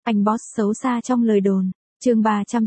Anh boss xấu xa trong lời đồn. Chương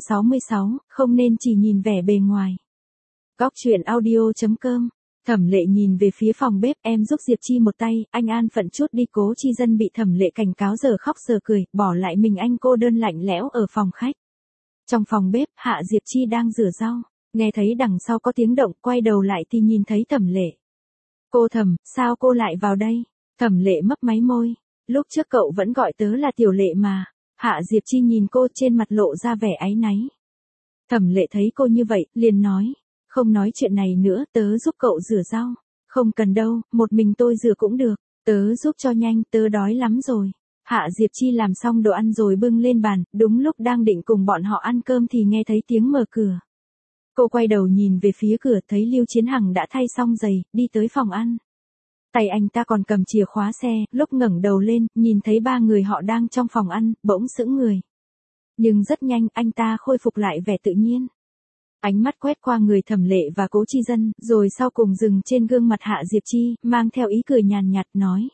366, không nên chỉ nhìn vẻ bề ngoài. Góc truyện audio.com. Thẩm Lệ nhìn về phía phòng bếp, em giúp Diệp Chi một tay, anh an phận chút đi. Cố Chi Dân bị Thẩm Lệ cảnh cáo giờ khóc giờ cười, bỏ lại mình anh cô đơn lạnh lẽo ở phòng khách. Trong phòng bếp, Hạ Diệp Chi đang rửa rau, nghe thấy đằng sau có tiếng động, quay đầu lại thì nhìn thấy Thẩm Lệ. Cô Thẩm, sao cô lại vào đây? Thẩm Lệ mấp máy môi, lúc trước cậu vẫn gọi tớ là Tiểu Lệ mà. Hạ Diệp Chi nhìn cô, trên mặt lộ ra vẻ áy náy. Thẩm Lệ thấy cô như vậy, liền nói, không nói chuyện này nữa, tớ giúp cậu rửa rau. Không cần đâu, một mình tôi rửa cũng được, tớ giúp cho nhanh, tớ đói lắm rồi. Hạ Diệp Chi làm xong đồ ăn rồi bưng lên bàn, đúng lúc đang định cùng bọn họ ăn cơm thì nghe thấy tiếng mở cửa. Cô quay đầu nhìn về phía cửa, thấy Lưu Chiến Hằng đã thay xong giày, đi tới phòng ăn. Tay anh ta còn cầm chìa khóa xe, lúc ngẩng đầu lên, nhìn thấy ba người họ đang trong phòng ăn, bỗng sững người. Nhưng rất nhanh, anh ta khôi phục lại vẻ tự nhiên. Ánh mắt quét qua người Thẩm Lệ và Cố Chi Dân, rồi sau cùng dừng trên gương mặt Hạ Diệp Chi, mang theo ý cười nhàn nhạt nói.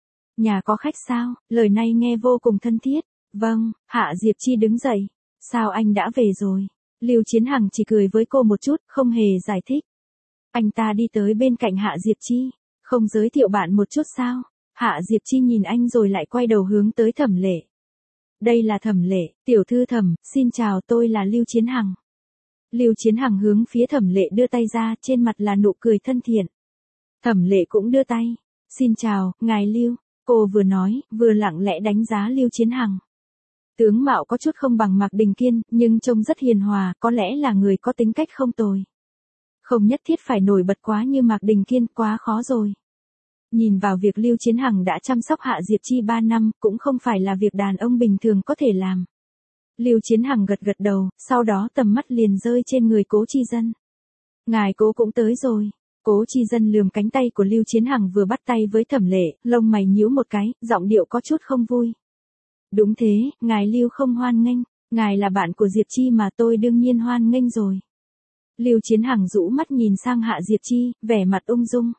Nhà có khách sao? Lời này nghe vô cùng thân thiết. Vâng, Hạ Diệp Chi đứng dậy. Sao anh đã về rồi? Lưu Chiến Hằng chỉ cười với cô một chút, không hề giải thích. Anh ta đi tới bên cạnh Hạ Diệp Chi. Không giới thiệu bạn một chút sao? Hạ Diệp Chi nhìn anh rồi lại quay đầu hướng tới Thẩm Lệ. Đây là Thẩm Lệ, tiểu thư Thẩm, xin chào, tôi là Lưu Chiến Hằng. Lưu Chiến Hằng hướng phía Thẩm Lệ đưa tay ra, trên mặt là nụ cười thân thiện. Thẩm Lệ cũng đưa tay. Xin chào, ngài Lưu. Cô vừa nói, vừa lặng lẽ đánh giá Lưu Chiến Hằng. Tướng mạo có chút không bằng Mạc Đình Kiên, nhưng trông rất hiền hòa, có lẽ là người có tính cách không tồi. Không nhất thiết phải nổi bật quá như Mạc Đình Kiên, quá khó rồi. Nhìn vào việc Lưu Chiến Hằng đã chăm sóc Hạ Diệp Chi 3 năm, cũng không phải là việc đàn ông bình thường có thể làm. Lưu Chiến Hằng gật gật đầu, sau đó tầm mắt liền rơi trên người Cố Chi Dân. Ngài Cố cũng tới rồi. Cố Chi Dân lườm cánh tay của Lưu Chiến Hằng vừa bắt tay với Thẩm Lệ, lông mày nhíu một cái, giọng điệu có chút không vui. Đúng thế, ngài Lưu không hoan nghênh, ngài là bạn của Diệp Chi mà, tôi đương nhiên hoan nghênh rồi. Lưu Chiến Hằng rũ mắt nhìn sang Hạ Diệp Chi, vẻ mặt ung dung.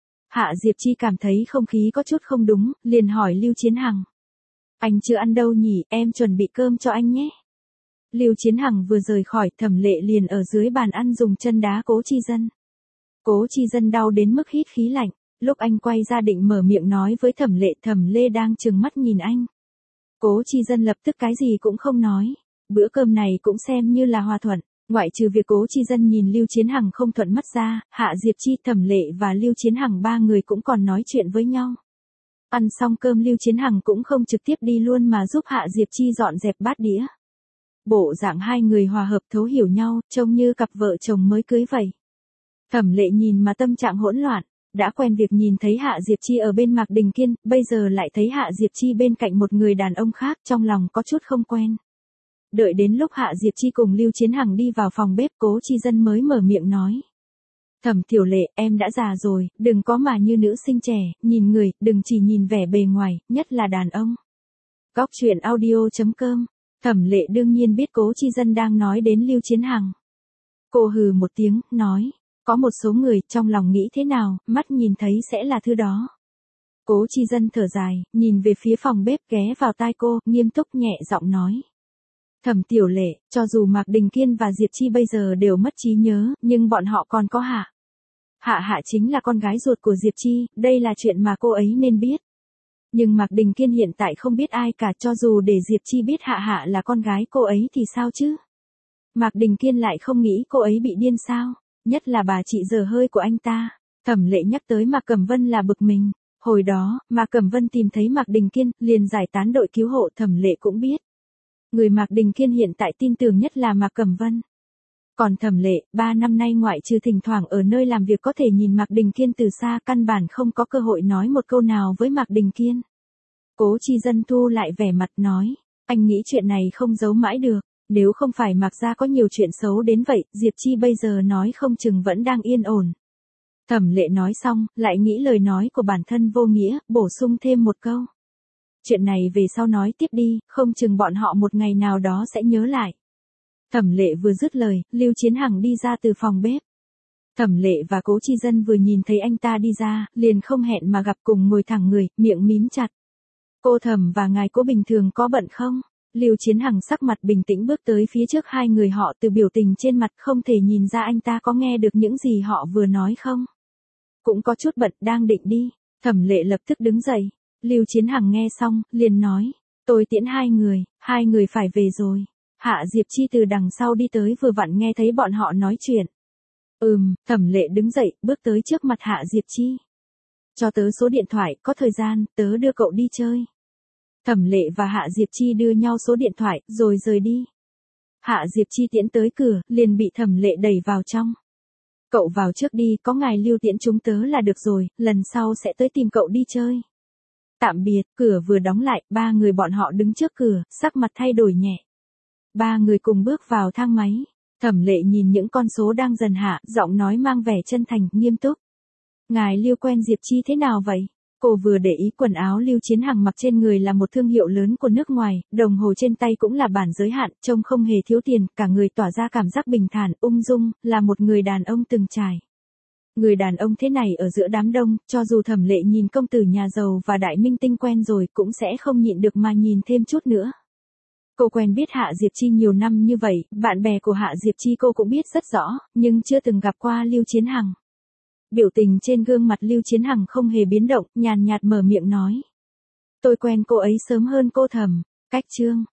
Hạ Diệp Chi cảm thấy không khí có chút không đúng, liền hỏi Lưu Chiến Hằng. Anh chưa ăn đâu nhỉ, em chuẩn bị cơm cho anh nhé. Lưu Chiến Hằng vừa rời khỏi, Thẩm Lệ liền ở dưới bàn ăn dùng chân đá Cố Chi Dân. Cố Chi Dân đau đến mức hít khí lạnh, lúc anh quay ra định mở miệng nói với Thẩm Lệ, Thẩm Lê đang trừng mắt nhìn anh. Cố Chi Dân lập tức cái gì cũng không nói, bữa cơm này cũng xem như là hòa thuận, ngoại trừ việc Cố Chi Dân nhìn Lưu Chiến Hằng không thuận mắt ra, Hạ Diệp Chi, Thẩm Lệ và Lưu Chiến Hằng ba người cũng còn nói chuyện với nhau. Ăn xong cơm Lưu Chiến Hằng cũng không trực tiếp đi luôn mà giúp Hạ Diệp Chi dọn dẹp bát đĩa. Bộ dạng hai người hòa hợp thấu hiểu nhau, trông như cặp vợ chồng mới cưới vậy. Thẩm Lệ nhìn mà tâm trạng hỗn loạn, đã quen việc nhìn thấy Hạ Diệp Chi ở bên Mạc Đình Kiên, bây giờ lại thấy Hạ Diệp Chi bên cạnh một người đàn ông khác, trong lòng có chút không quen. Đợi đến lúc Hạ Diệp Chi cùng Lưu Chiến Hằng đi vào phòng bếp, Cố Chi Dân mới mở miệng nói. Thẩm Tiểu Lệ, em đã già rồi, đừng có mà như nữ sinh trẻ, nhìn người, đừng chỉ nhìn vẻ bề ngoài, nhất là đàn ông. Góc truyện audio.com. Thẩm Lệ đương nhiên biết Cố Chi Dân đang nói đến Lưu Chiến Hằng. Cô hừ một tiếng, nói. Có một số người, trong lòng nghĩ thế nào, mắt nhìn thấy sẽ là thứ đó. Cố Chi Dân thở dài, nhìn về phía phòng bếp, ghé vào tai cô, nghiêm túc nhẹ giọng nói. Thẩm Tiểu Lệ, cho dù Mạc Đình Kiên và Diệp Chi bây giờ đều mất trí nhớ, nhưng bọn họ còn có Hạ. Hạ chính là con gái ruột của Diệp Chi, đây là chuyện mà cô ấy nên biết. Nhưng Mạc Đình Kiên hiện tại không biết ai cả, cho dù để Diệp Chi biết Hạ là con gái cô ấy thì sao chứ? Mạc Đình Kiên lại không nghĩ cô ấy bị điên sao? Nhất là bà chị dở hơi của anh ta. Thẩm Lệ nhắc tới Mạc Cẩm Vân là bực mình. Hồi đó, Mạc Cẩm Vân tìm thấy Mạc Đình Kiên, liền giải tán đội cứu hộ, Thẩm Lệ cũng biết. Người Mạc Đình Kiên hiện tại tin tưởng nhất là Mạc Cẩm Vân. Còn Thẩm Lệ, 3 năm nay ngoại trừ thỉnh thoảng ở nơi làm việc có thể nhìn Mạc Đình Kiên từ xa, căn bản không có cơ hội nói một câu nào với Mạc Đình Kiên. Cố Chi Dân thu lại vẻ mặt nói, anh nghĩ chuyện này không giấu mãi được. Nếu không phải Mạc gia có nhiều chuyện xấu đến vậy, Diệp Chi bây giờ nói không chừng vẫn đang yên ổn. Thẩm Lệ nói xong, lại nghĩ lời nói của bản thân vô nghĩa, bổ sung thêm một câu. Chuyện này về sau nói tiếp đi, không chừng bọn họ một ngày nào đó sẽ nhớ lại. Thẩm Lệ vừa dứt lời, Lưu Chiến Hằng đi ra từ phòng bếp. Thẩm Lệ và Cố Chi Dân vừa nhìn thấy anh ta đi ra, liền không hẹn mà gặp, cùng ngồi thẳng người, miệng mím chặt. Cô Thẩm và ngài Cố bình thường có bận không? Lưu Chiến Hằng sắc mặt bình tĩnh bước tới phía trước hai người họ, từ biểu tình trên mặt không thể nhìn ra anh ta có nghe được những gì họ vừa nói không. Cũng có chút bận, đang định đi. Thẩm Lệ lập tức đứng dậy. Lưu Chiến Hằng nghe xong, liền nói. Tôi tiễn hai người phải về rồi. Hạ Diệp Chi từ đằng sau đi tới vừa vặn nghe thấy bọn họ nói chuyện. Thẩm Lệ đứng dậy, bước tới trước mặt Hạ Diệp Chi. Cho tớ số điện thoại, có thời gian, tớ đưa cậu đi chơi. Thẩm Lệ và Hạ Diệp Chi đưa nhau số điện thoại, rồi rời đi. Hạ Diệp Chi tiễn tới cửa, liền bị Thẩm Lệ đẩy vào trong. Cậu vào trước đi, có ngài lưu tiễn chúng tớ là được rồi, lần sau sẽ tới tìm cậu đi chơi. Tạm biệt, cửa vừa đóng lại, ba người bọn họ đứng trước cửa, sắc mặt thay đổi nhẹ. Ba người cùng bước vào thang máy. Thẩm Lệ nhìn những con số đang dần hạ, giọng nói mang vẻ chân thành, nghiêm túc. Ngài Lưu quen Diệp Chi thế nào vậy? Cô vừa để ý quần áo Lưu Chiến Hằng mặc trên người là một thương hiệu lớn của nước ngoài, đồng hồ trên tay cũng là bản giới hạn, trông không hề thiếu tiền, cả người tỏa ra cảm giác bình thản, ung dung, là một người đàn ông từng trải. Người đàn ông thế này ở giữa đám đông, cho dù Thẩm Lệ nhìn công tử nhà giàu và đại minh tinh quen rồi cũng sẽ không nhịn được mà nhìn thêm chút nữa. Cô quen biết Hạ Diệp Chi nhiều năm như vậy, bạn bè của Hạ Diệp Chi cô cũng biết rất rõ, nhưng chưa từng gặp qua Lưu Chiến Hằng. Biểu tình trên gương mặt Lưu Chiến Hằng không hề biến động, nhàn nhạt mở miệng nói. Tôi quen cô ấy sớm hơn cô Thẩm. Cách chương